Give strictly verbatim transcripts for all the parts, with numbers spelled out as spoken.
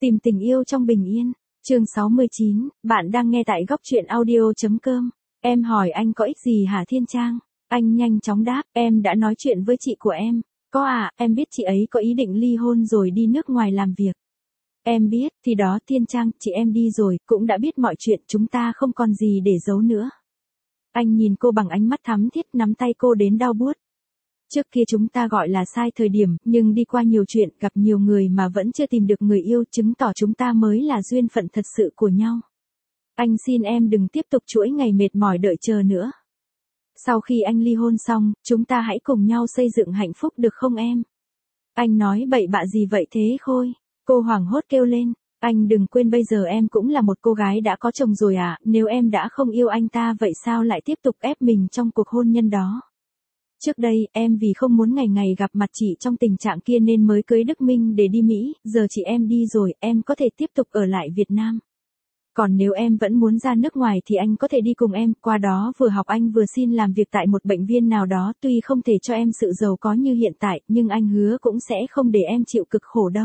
Tìm tình yêu trong bình yên. Chương sáu mươi chín, bạn đang nghe tại góc truyện audio.com. Em hỏi anh có ích gì hả Thiên Trang? Anh nhanh chóng đáp, em đã nói chuyện với chị của em. Có à, em biết chị ấy có ý định ly hôn rồi đi nước ngoài làm việc. Em biết, thì đó Thiên Trang, chị em đi rồi, cũng đã biết mọi chuyện, chúng ta không còn gì để giấu nữa. Anh nhìn cô bằng ánh mắt thắm thiết, nắm tay cô đến đau buốt. Trước kia chúng ta gọi là sai thời điểm, nhưng đi qua nhiều chuyện, gặp nhiều người mà vẫn chưa tìm được người yêu, chứng tỏ chúng ta mới là duyên phận thật sự của nhau. Anh xin em đừng tiếp tục chuỗi ngày mệt mỏi đợi chờ nữa. Sau khi anh ly hôn xong, chúng ta hãy cùng nhau xây dựng hạnh phúc được không em? Anh nói bậy bạ gì vậy thế Khôi? Cô hoảng hốt kêu lên. Anh đừng quên bây giờ em cũng là một cô gái đã có chồng rồi à, nếu em đã không yêu anh ta vậy sao lại tiếp tục ép mình trong cuộc hôn nhân đó? Trước đây, em vì không muốn ngày ngày gặp mặt chị trong tình trạng kia nên mới cưới Đức Minh để đi Mỹ, giờ chị em đi rồi, em có thể tiếp tục ở lại Việt Nam. Còn nếu em vẫn muốn ra nước ngoài thì anh có thể đi cùng em, qua đó vừa học anh vừa xin làm việc tại một bệnh viện nào đó, tuy không thể cho em sự giàu có như hiện tại, nhưng anh hứa cũng sẽ không để em chịu cực khổ đâu.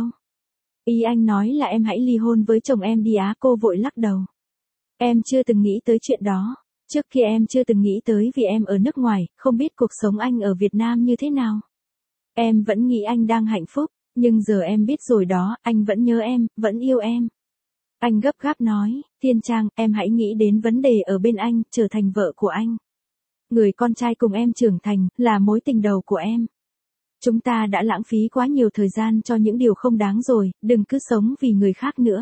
Ý anh nói là em hãy ly hôn với chồng em đi á, cô vội lắc đầu. Em chưa từng nghĩ tới chuyện đó. Trước kia em chưa từng nghĩ tới vì em ở nước ngoài, không biết cuộc sống anh ở Việt Nam như thế nào. Em vẫn nghĩ anh đang hạnh phúc, nhưng giờ em biết rồi đó, anh vẫn nhớ em, vẫn yêu em. Anh gấp gáp nói, Thiên Trang, em hãy nghĩ đến vấn đề ở bên anh, trở thành vợ của anh. Người con trai cùng em trưởng thành, là mối tình đầu của em. Chúng ta đã lãng phí quá nhiều thời gian cho những điều không đáng rồi, đừng cứ sống vì người khác nữa.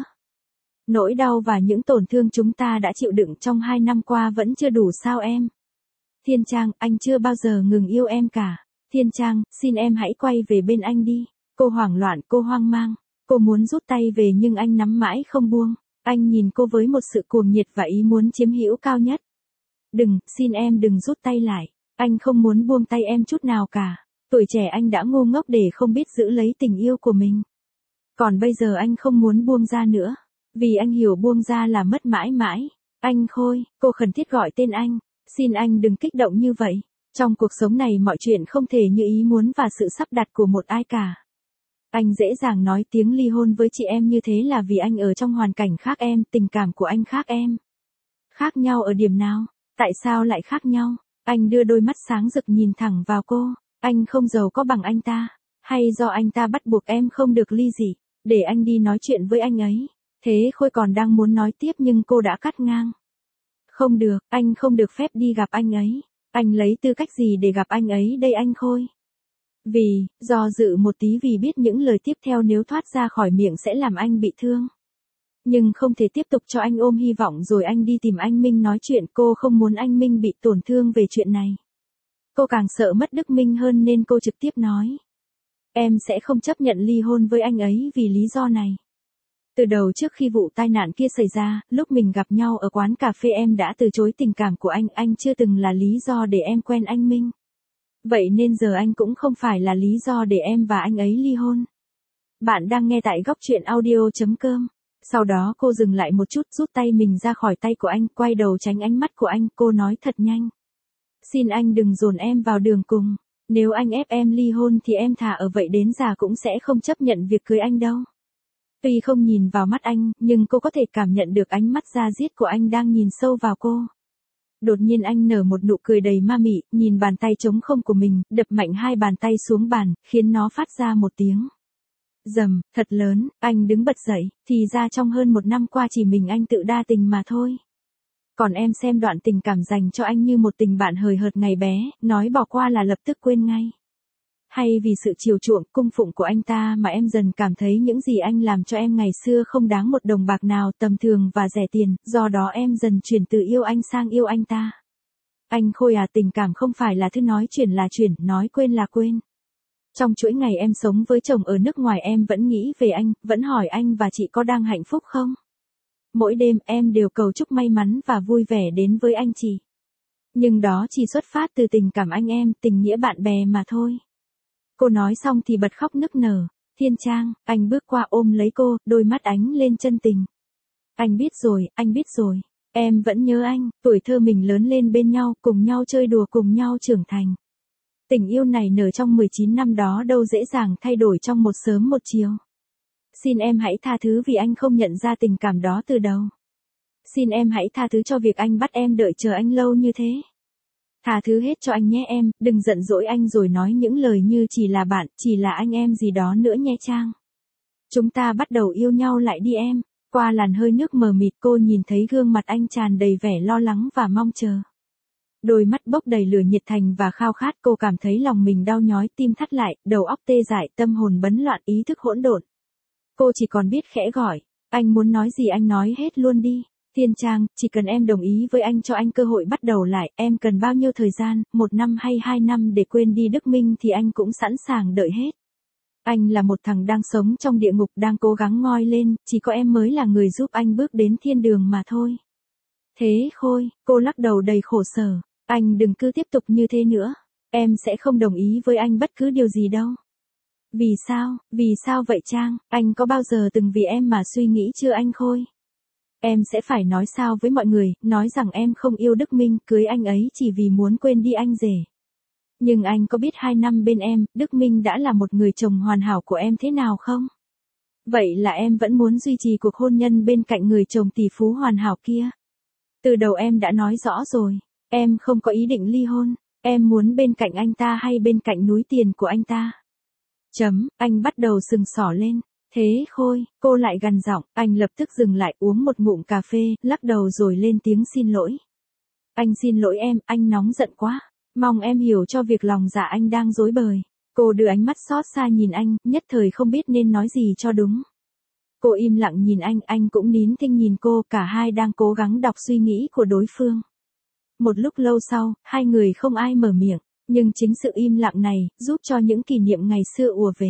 Nỗi đau và những tổn thương chúng ta đã chịu đựng trong hai năm qua vẫn chưa đủ sao em? Thiên Trang, anh chưa bao giờ ngừng yêu em cả. Thiên Trang, xin em hãy quay về bên anh đi. Cô hoảng loạn, cô hoang mang. Cô muốn rút tay về nhưng anh nắm mãi không buông. Anh nhìn cô với một sự cuồng nhiệt và ý muốn chiếm hữu cao nhất. Đừng, xin em đừng rút tay lại. Anh không muốn buông tay em chút nào cả. Tuổi trẻ anh đã ngu ngốc để không biết giữ lấy tình yêu của mình. Còn bây giờ anh không muốn buông ra nữa. Vì anh hiểu buông ra là mất mãi mãi. Anh Khôi, cô khẩn thiết gọi tên anh. Xin anh đừng kích động như vậy. Trong cuộc sống này mọi chuyện không thể như ý muốn và sự sắp đặt của một ai cả. Anh dễ dàng nói tiếng ly hôn với chị em như thế là vì anh ở trong hoàn cảnh khác em, tình cảm của anh khác em. Khác nhau ở điểm nào? Tại sao lại khác nhau? Anh đưa đôi mắt sáng rực nhìn thẳng vào cô. Anh không giàu có bằng anh ta. Hay do anh ta bắt buộc em không được ly dị, để anh đi nói chuyện với anh ấy. Thế Khôi còn đang muốn nói tiếp nhưng cô đã cắt ngang. Không được, anh không được phép đi gặp anh ấy. Anh lấy tư cách gì để gặp anh ấy đây anh Khôi? Vì, do dự một tí vì biết những lời tiếp theo nếu thoát ra khỏi miệng sẽ làm anh bị thương. Nhưng không thể tiếp tục cho anh ôm hy vọng rồi anh đi tìm anh Minh nói chuyện, cô không muốn anh Minh bị tổn thương về chuyện này. Cô càng sợ mất Đức Minh hơn nên cô trực tiếp nói. Em sẽ không chấp nhận ly hôn với anh ấy vì lý do này. Từ đầu trước khi vụ tai nạn kia xảy ra, lúc mình gặp nhau ở quán cà phê em đã từ chối tình cảm của anh, anh chưa từng là lý do để em quen anh Minh. Vậy nên giờ anh cũng không phải là lý do để em và anh ấy ly hôn. Bạn đang nghe tại góc truyện audio.com. Sau đó cô dừng lại một chút, rút tay mình ra khỏi tay của anh, quay đầu tránh ánh mắt của anh, cô nói thật nhanh. Xin anh đừng dồn em vào đường cùng. Nếu anh ép em ly hôn thì em thà ở vậy đến già cũng sẽ không chấp nhận việc cưới anh đâu. Tuy không nhìn vào mắt anh, nhưng cô có thể cảm nhận được ánh mắt da diết của anh đang nhìn sâu vào cô. Đột nhiên anh nở một nụ cười đầy ma mị, nhìn bàn tay trống không của mình, đập mạnh hai bàn tay xuống bàn, khiến nó phát ra một tiếng rầm, thật lớn. Anh đứng bật dậy, thì ra trong hơn một năm qua chỉ mình anh tự đa tình mà thôi. Còn em xem đoạn tình cảm dành cho anh như một tình bạn hời hợt ngày bé, nói bỏ qua là lập tức quên ngay. Hay vì sự chiều chuộng, cung phụng của anh ta mà em dần cảm thấy những gì anh làm cho em ngày xưa không đáng một đồng bạc nào, tầm thường và rẻ tiền, do đó em dần chuyển từ yêu anh sang yêu anh ta. Anh Khôi à, tình cảm không phải là thứ nói chuyển là chuyển, nói quên là quên. Trong chuỗi ngày em sống với chồng ở nước ngoài em vẫn nghĩ về anh, vẫn hỏi anh và chị có đang hạnh phúc không? Mỗi đêm em đều cầu chúc may mắn và vui vẻ đến với anh chị. Nhưng đó chỉ xuất phát từ tình cảm anh em, tình nghĩa bạn bè mà thôi. Cô nói xong thì bật khóc nức nở. Thiên Trang, anh bước qua ôm lấy cô, đôi mắt ánh lên chân tình. Anh biết rồi, anh biết rồi. Em vẫn nhớ anh, tuổi thơ mình lớn lên bên nhau, cùng nhau chơi đùa, cùng nhau trưởng thành. Tình yêu này nở trong mười chín năm đó đâu dễ dàng thay đổi trong một sớm một chiều. Xin em hãy tha thứ vì anh không nhận ra tình cảm đó từ đầu. Xin em hãy tha thứ cho việc anh bắt em đợi chờ anh lâu như thế. Tha thứ hết cho anh nhé em, đừng giận dỗi anh rồi nói những lời như chỉ là bạn, chỉ là anh em gì đó nữa nhé Trang. Chúng ta bắt đầu yêu nhau lại đi em. Qua làn hơi nước mờ mịt cô nhìn thấy gương mặt anh tràn đầy vẻ lo lắng và mong chờ. Đôi mắt bốc đầy lửa nhiệt thành và khao khát, cô cảm thấy lòng mình đau nhói, tim thắt lại, đầu óc tê dại, tâm hồn bấn loạn, ý thức hỗn độn. Cô chỉ còn biết khẽ gọi, anh muốn nói gì anh nói hết luôn đi. Thiên Trang, chỉ cần em đồng ý với anh cho anh cơ hội bắt đầu lại, em cần bao nhiêu thời gian, một năm hay hai năm để quên đi Đức Minh thì anh cũng sẵn sàng đợi hết. Anh là một thằng đang sống trong địa ngục đang cố gắng ngoi lên, chỉ có em mới là người giúp anh bước đến thiên đường mà thôi. Thế Khôi, cô lắc đầu đầy khổ sở, anh đừng cứ tiếp tục như thế nữa, em sẽ không đồng ý với anh bất cứ điều gì đâu. Vì sao, vì sao vậy Trang, anh có bao giờ từng vì em mà suy nghĩ chưa anh Khôi? Em sẽ phải nói sao với mọi người, nói rằng em không yêu Đức Minh, cưới anh ấy chỉ vì muốn quên đi anh rể. Nhưng anh có biết hai năm bên em, Đức Minh đã là một người chồng hoàn hảo của em thế nào không? Vậy là em vẫn muốn duy trì cuộc hôn nhân bên cạnh người chồng tỷ phú hoàn hảo kia. Từ đầu em đã nói rõ rồi, em không có ý định ly hôn, em muốn bên cạnh anh ta hay bên cạnh núi tiền của anh ta. Chấm, anh bắt đầu sừng sỏ lên. Thế Khôi, cô lại gằn giọng, anh lập tức dừng lại uống một ngụm cà phê, lắc đầu rồi lên tiếng xin lỗi. Anh xin lỗi em, anh nóng giận quá, mong em hiểu cho việc lòng dạ anh đang rối bời. Cô đưa ánh mắt xót xa nhìn anh, nhất thời không biết nên nói gì cho đúng. Cô im lặng nhìn anh, anh cũng nín thinh nhìn cô, cả hai đang cố gắng đọc suy nghĩ của đối phương. Một lúc lâu sau, hai người không ai mở miệng, nhưng chính sự im lặng này, giúp cho những kỷ niệm ngày xưa ùa về.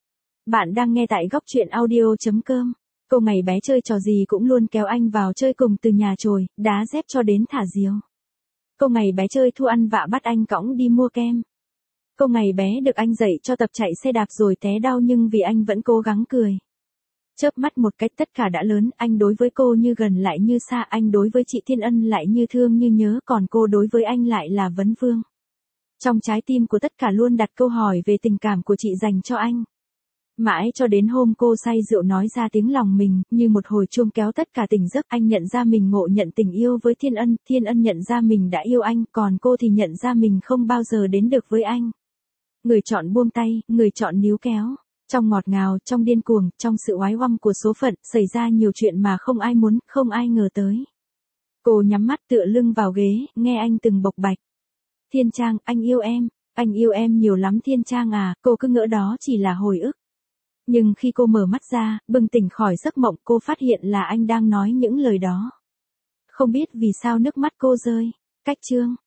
Bạn đang nghe tại góc truyện audio chấm com. Cô ngày bé chơi trò gì cũng luôn kéo anh vào chơi cùng, từ nhà chổi, đá dép cho đến thả diều. Cô ngày bé chơi thua ăn vạ bắt anh cõng đi mua kem. Cô ngày bé được anh dạy cho tập chạy xe đạp rồi té đau nhưng vì anh vẫn cố gắng cười. Chớp mắt một cách tất cả đã lớn, anh đối với cô như gần lại như xa, anh đối với chị Thiên Ân lại như thương như nhớ, còn cô đối với anh lại là vấn vương. Trong trái tim của tất cả luôn đặt câu hỏi về tình cảm của chị dành cho anh. Mãi cho đến hôm cô say rượu nói ra tiếng lòng mình, như một hồi chuông kéo tất cả tỉnh giấc, anh nhận ra mình ngộ nhận tình yêu với Thiên Ân, Thiên Ân nhận ra mình đã yêu anh, còn cô thì nhận ra mình không bao giờ đến được với anh. Người chọn buông tay, người chọn níu kéo. Trong ngọt ngào, trong điên cuồng, trong sự oái oăm của số phận, xảy ra nhiều chuyện mà không ai muốn, không ai ngờ tới. Cô nhắm mắt tựa lưng vào ghế, nghe anh từng bộc bạch. Thiên Trang, anh yêu em, anh yêu em nhiều lắm Thiên Trang à, cô cứ ngỡ đó chỉ là hồi ức. Nhưng khi cô mở mắt ra, bừng tỉnh khỏi giấc mộng, cô phát hiện là anh đang nói những lời đó. Không biết vì sao nước mắt cô rơi. Cách chương